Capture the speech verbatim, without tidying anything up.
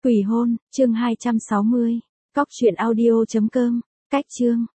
Quỷ hôn, chương hai trăm sáu mươi. Cóc truyện audio chấm com. Cách chương.